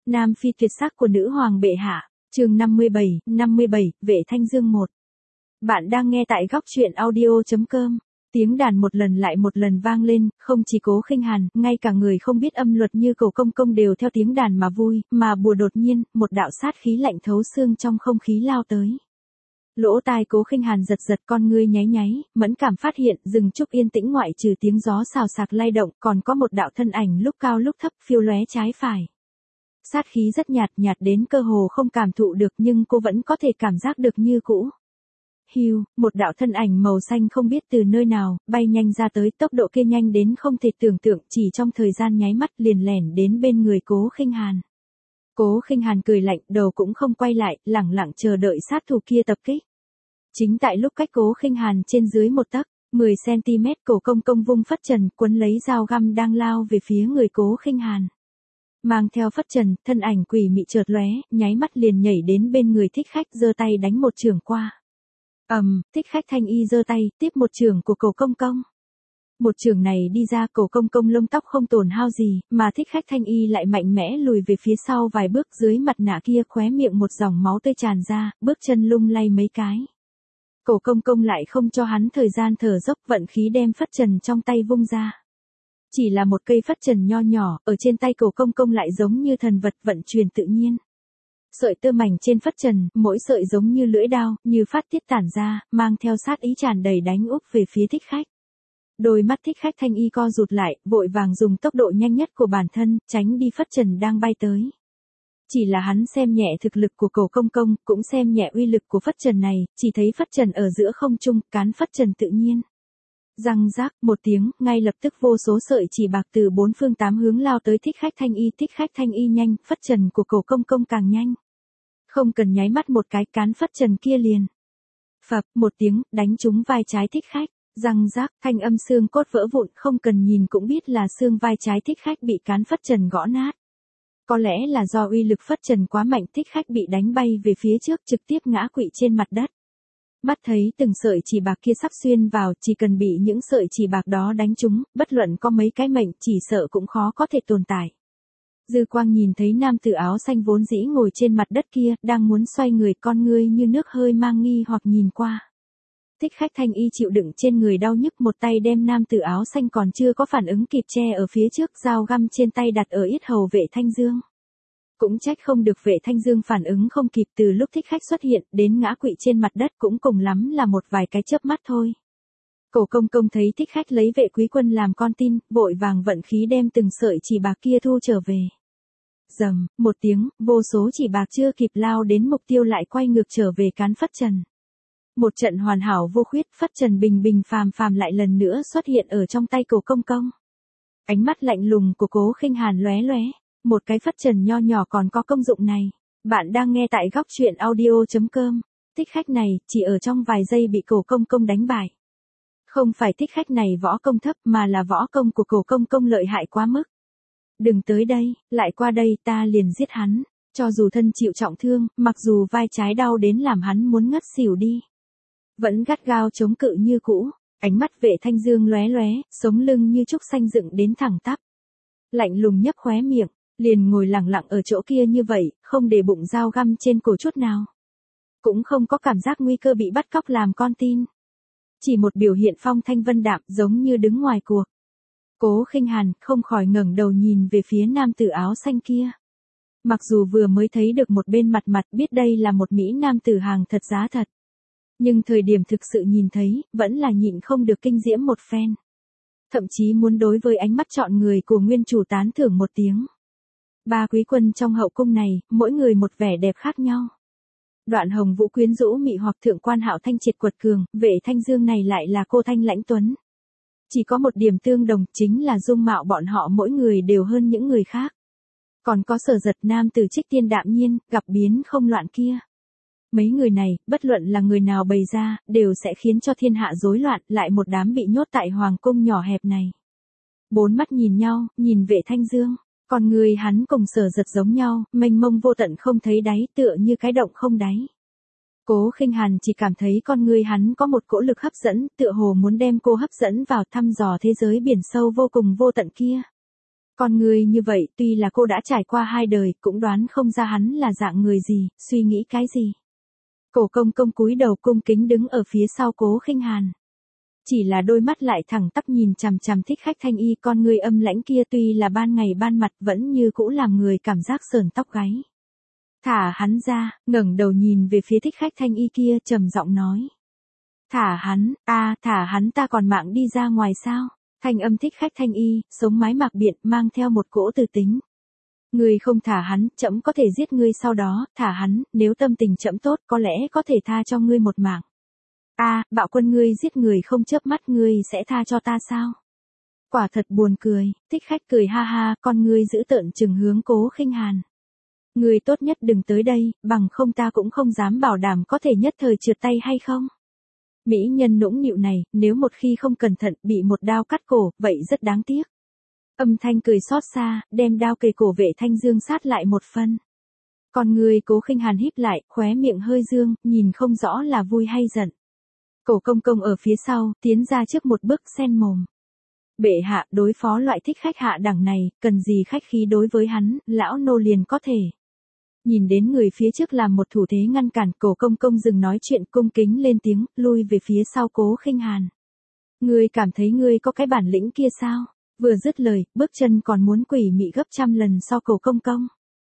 Nam phi tuyệt sắc của nữ hoàng bệ hạ, chương 57, Vệ Thanh Dương 1. Bạn đang nghe tại góc truyện audio.com. Tiếng đàn một lần lại một lần vang lên, không chỉ Cố Khinh Hàn, ngay cả người không biết âm luật như Cổ Công Công đều theo tiếng đàn mà vui, mà bùa đột nhiên, một đạo sát khí lạnh thấu xương trong không khí lao tới. Lỗ tai Cố Khinh Hàn giật giật, con ngươi nháy nháy, mẫn cảm phát hiện rừng trúc yên tĩnh ngoại trừ tiếng gió xào xạc lay động, còn có một đạo thân ảnh lúc cao lúc thấp phiêu lóe trái phải. Sát khí rất nhạt đến cơ hồ không cảm thụ được, nhưng cô vẫn có thể cảm giác được như cũ. Hưu, một đạo thân ảnh màu xanh không biết từ nơi nào, bay nhanh ra tới, tốc độ kia nhanh đến không thể tưởng tượng, chỉ trong thời gian nháy mắt liền lẻn đến bên người Cố Khinh Hàn. Cố Khinh Hàn cười lạnh, đầu cũng không quay lại, lẳng lặng chờ đợi sát thủ kia tập kích. Chính tại lúc cách Cố Khinh Hàn trên dưới 1 tấc, 10 cm, Cổ Công Công vung phất trần, quấn lấy dao găm đang lao về phía người Cố Khinh Hàn. Mang theo phất trần, thân ảnh quỷ mị chợt lóe, nháy mắt liền nhảy đến bên người Thích Khách, giơ tay đánh một chưởng qua. Thích Khách Thanh Y giơ tay, tiếp một chưởng của Cổ Công Công. Một chưởng này đi ra, Cổ Công Công lông tóc không tổn hao gì, mà Thích Khách Thanh Y lại mạnh mẽ lùi về phía sau vài bước, dưới mặt nạ kia khóe miệng một dòng máu tươi tràn ra, bước chân lung lay mấy cái. Cổ Công Công lại không cho hắn thời gian thở dốc, vận khí đem phất trần trong tay vung ra. Chỉ là một cây phất trần nho nhỏ, ở trên tay Cổ Công Công lại giống như thần vật vận chuyển tự nhiên. Sợi tơ mảnh trên phất trần, mỗi sợi giống như lưỡi đao, như phát tiết tản ra, mang theo sát ý tràn đầy đánh úp về phía Thích Khách. Đôi mắt Thích Khách Thanh Y co rụt lại, vội vàng dùng tốc độ nhanh nhất của bản thân, tránh đi phất trần đang bay tới. Chỉ là hắn xem nhẹ thực lực của Cổ Công Công, cũng xem nhẹ uy lực của phất trần này, chỉ thấy phất trần ở giữa không trung, cán phất trần tự nhiên. Răng rác, một tiếng, ngay lập tức vô số sợi chỉ bạc từ 4 phương 8 hướng lao tới Thích Khách Thanh Y. Thích Khách Thanh Y nhanh, phất trần của Cổ Công Công càng nhanh. Không cần nháy mắt một cái, cán phất trần kia liền. Phập, một tiếng, đánh trúng vai trái Thích Khách. Răng rác, thanh âm xương cốt vỡ vụn, không cần nhìn cũng biết là xương vai trái Thích Khách bị cán phất trần gõ nát. Có lẽ là do uy lực phất trần quá mạnh, Thích Khách bị đánh bay về phía trước, trực tiếp ngã quỵ trên mặt đất. Mắt thấy từng sợi chỉ bạc kia sắp xuyên vào, chỉ cần bị những sợi chỉ bạc đó đánh trúng, bất luận có mấy cái mệnh, chỉ sợ cũng khó có thể tồn tại. Dư quang nhìn thấy nam tử áo xanh vốn dĩ ngồi trên mặt đất kia, đang muốn xoay người, con ngươi như nước hơi mang nghi hoặc nhìn qua. Thích Khách Thanh Y chịu đựng trên người đau nhức, một tay đem nam tử áo xanh còn chưa có phản ứng kịp che ở phía trước, dao găm trên tay đặt ở yết hầu Vệ Thanh Dương. Cũng trách không được Vệ Thanh Dương phản ứng không kịp, từ lúc Thích Khách xuất hiện đến ngã quỵ trên mặt đất cũng cùng lắm là một vài cái chớp mắt thôi. Cổ Công Công thấy Thích Khách lấy Vệ Quý Quân làm con tin, vội vàng vận khí đem từng sợi chỉ bạc kia thu trở về. Rầm, một tiếng, vô số chỉ bạc chưa kịp lao đến mục tiêu lại quay ngược trở về cán phất trần. Một trận hoàn hảo vô khuyết, phất trần bình phàm lại lần nữa xuất hiện ở trong tay Cổ Công Công. Ánh mắt lạnh lùng của Cố Khinh Hàn lóe lóe, một cái phất trần nho nhỏ còn có công dụng này. Bạn đang nghe tại góc truyện audio.com. Thích Khách này chỉ ở trong vài giây bị Cổ Công Công đánh bại. Không phải Thích Khách này võ công thấp, mà là võ công của Cổ Công Công lợi hại quá mức. Đừng tới đây, lại qua đây, ta liền giết hắn. Cho dù thân chịu trọng thương, mặc dù vai trái đau đến làm hắn muốn ngất xỉu đi, vẫn gắt gao chống cự như cũ. Ánh mắt Vệ Thanh Dương lóe lóe, sống lưng như trúc xanh dựng đến thẳng tắp. Lạnh lùng nhấp khóe miệng, liền ngồi lặng lặng ở chỗ kia như vậy, không để bụng dao găm trên cổ chút nào. Cũng không có cảm giác nguy cơ bị bắt cóc làm con tin. Chỉ một biểu hiện phong thanh vân đạm, giống như đứng ngoài cuộc. Cố Khinh Hàn không khỏi ngẩng đầu nhìn về phía nam tử áo xanh kia. Mặc dù vừa mới thấy được một bên mặt biết đây là một mỹ nam tử hàng thật giá thật, nhưng thời điểm thực sự nhìn thấy, vẫn là nhịn không được kinh diễm một phen. Thậm chí muốn đối với ánh mắt chọn người của nguyên chủ tán thưởng một tiếng. 3 quý quân trong hậu cung này, mỗi người một vẻ đẹp khác nhau. Đoạn Hồng Vũ quyến rũ mị hoặc thượng quan Hạo Thanh triệt quật cường, Vệ Thanh Dương này lại là cô thanh lãnh tuấn. Chỉ có một điểm tương đồng, chính là dung mạo bọn họ mỗi người đều hơn những người khác. Còn có Sở Giật nam tử Trích Tiên đạm nhiên, gặp biến không loạn kia. Mấy người này, bất luận là người nào bày ra, đều sẽ khiến cho thiên hạ rối loạn, lại một đám bị nhốt tại hoàng cung nhỏ hẹp này. 4 mắt nhìn nhau, nhìn Vệ Thanh Dương, còn người hắn cùng Sở Giật giống nhau, mênh mông vô tận không thấy đáy, tựa như cái động không đáy. Cố Khinh Hàn chỉ cảm thấy con người hắn có một cỗ lực hấp dẫn, tựa hồ muốn đem cô hấp dẫn vào thăm dò thế giới biển sâu vô cùng vô tận kia. Con người như vậy tuy là cô đã trải qua 2 đời cũng đoán không ra hắn là dạng người gì, suy nghĩ cái gì. Cổ công công cúi đầu cung kính đứng ở phía sau Cố Khinh Hàn. Chỉ là đôi mắt lại thẳng tắp nhìn chằm chằm Thích Khách Thanh Y, con người âm lãnh kia tuy là ban ngày ban mặt vẫn như cũ làm người cảm giác sởn tóc gáy. Thả hắn ra, ngẩng đầu nhìn về phía Thích Khách Thanh Y kia trầm giọng nói. Thả hắn, thả hắn, ta còn mạng đi ra ngoài sao? Thanh âm Thích Khách Thanh Y, sống mái mạc biện, mang theo một cỗ từ tính. Ngươi không thả hắn, trẫm có thể giết ngươi sau đó, thả hắn, nếu tâm tình trẫm tốt, có lẽ có thể tha cho ngươi một mạng. Bạo quân, ngươi giết người không chớp mắt, ngươi sẽ tha cho ta sao? Quả thật buồn cười, Thích Khách cười ha ha, con ngươi giữ tợn trừng hướng Cố Khinh Hàn. Ngươi tốt nhất đừng tới đây, bằng không ta cũng không dám bảo đảm có thể nhất thời trượt tay hay không. Mỹ nhân nũng nịu này, nếu một khi không cẩn thận bị một đao cắt cổ, vậy rất đáng tiếc. Âm thanh cười xót xa, đem đao kề cổ Vệ Thanh Dương sát lại một phân. Con người Cố Khinh Hàn híp lại, khóe miệng hơi dương, nhìn không rõ là vui hay giận. Cổ công công ở phía sau, tiến ra trước một bước sen mồm. Bệ hạ, đối phó loại thích khách hạ đẳng này, cần gì khách khí đối với hắn, lão nô liền có thể. Nhìn đến người phía trước làm một thủ thế ngăn cản, cổ công công dừng nói chuyện, cung kính lên tiếng, lui về phía sau Cố Khinh Hàn. Ngươi cảm thấy ngươi có cái bản lĩnh kia sao? Vừa dứt lời, bước chân còn muốn quỷ mị gấp trăm lần so cổ công công.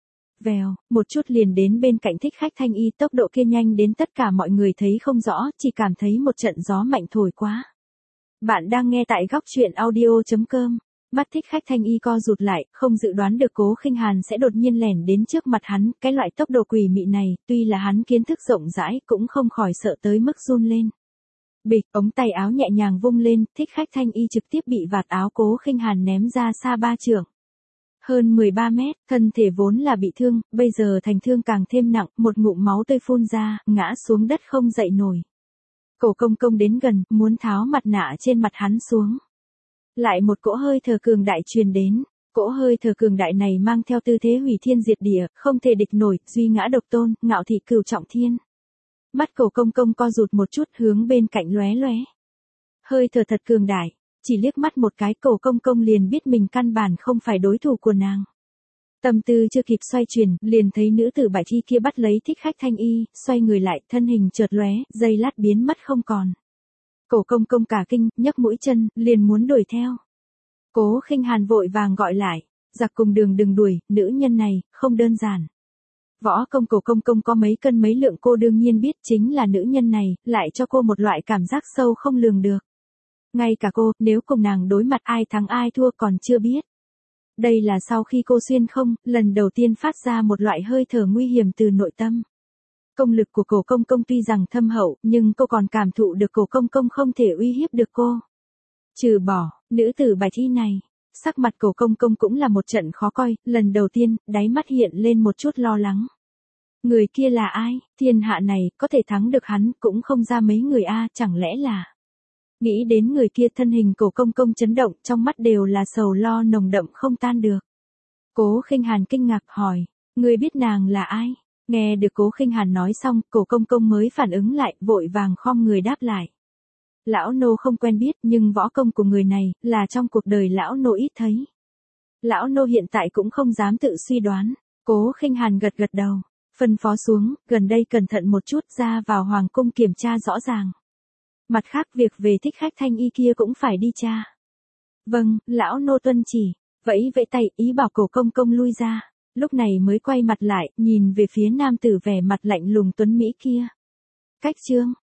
Vèo, một chút liền đến bên cạnh Thích Khách Thanh Y, tốc độ kia nhanh đến tất cả mọi người thấy không rõ, chỉ cảm thấy một trận gió mạnh thổi quá. Bạn đang nghe tại Góc Truyện Audio.com. Mắt Thích Khách Thanh Y co rụt lại, không dự đoán được Cố Khinh Hàn sẽ đột nhiên lẻn đến trước mặt hắn, cái loại tốc độ quỷ mị này, tuy là hắn kiến thức rộng rãi, cũng không khỏi sợ tới mức run lên. Bịch, ống tay áo nhẹ nhàng vung lên, Thích Khách Thanh Y trực tiếp bị vạt áo Cố Khinh Hàn ném ra xa 3 trượng. Hơn 13 mét, thân thể vốn là bị thương, bây giờ thành thương càng thêm nặng, một ngụm máu tươi phun ra, ngã xuống đất không dậy nổi. Cổ công công đến gần, muốn tháo mặt nạ trên mặt hắn xuống. Lại một cỗ hơi thở cường đại truyền đến, cỗ hơi thở cường đại này mang theo tư thế hủy thiên diệt địa, không thể địch nổi, duy ngã độc tôn, ngạo thị cửu trọng thiên. Mắt cổ công công co rụt một chút hướng bên cạnh lóe lóe. Hơi thở thật cường đại, chỉ liếc mắt một cái cổ công công liền biết mình căn bản không phải đối thủ của nàng. Tâm tư chưa kịp xoay chuyển, liền thấy nữ tử bại thi kia bắt lấy Thích Khách Thanh Y, xoay người lại, thân hình chợt lóe, giây lát biến mất không còn. Cổ công công cả kinh, nhấc mũi chân, liền muốn đuổi theo. Cố Khinh Hàn vội vàng gọi lại, giặc cùng đường đừng đuổi, nữ nhân này, không đơn giản. Võ công cổ công công có mấy cân mấy lượng cô đương nhiên biết, chính là nữ nhân này, lại cho cô một loại cảm giác sâu không lường được. Ngay cả cô, nếu cùng nàng đối mặt ai thắng ai thua còn chưa biết. Đây là sau khi cô xuyên không, lần đầu tiên phát ra một loại hơi thở nguy hiểm từ nội tâm. Công lực của cổ công công tuy rằng thâm hậu, nhưng cô còn cảm thụ được cổ công công không thể uy hiếp được cô. Trừ bỏ, nữ tử bài thi này, sắc mặt cổ công công cũng là một trận khó coi, lần đầu tiên, đáy mắt hiện lên một chút lo lắng. Người kia là ai, thiên hạ này, có thể thắng được hắn, cũng không ra mấy người chẳng lẽ là... Nghĩ đến người kia, thân hình cổ công công chấn động, trong mắt đều là sầu lo nồng đậm không tan được. Cố Khinh Hàn kinh ngạc hỏi, ngươi biết nàng là ai? Nghe được Cố Khinh Hàn nói xong, cổ công công mới phản ứng lại, vội vàng khom người đáp lại. Lão nô không quen biết, nhưng võ công của người này, là trong cuộc đời lão nô ít thấy. Lão nô hiện tại cũng không dám tự suy đoán. Cố Khinh Hàn gật gật đầu, phân phó xuống, gần đây cẩn thận một chút, ra vào hoàng cung kiểm tra rõ ràng. Mặt khác việc về Thích Khách Thanh Y kia cũng phải đi tra. Vâng, lão nô tuân chỉ, vẫy vẫy tay, ý bảo cổ công công lui ra. Lúc này mới quay mặt lại, nhìn về phía nam tử vẻ mặt lạnh lùng tuấn mỹ kia. Cách chương,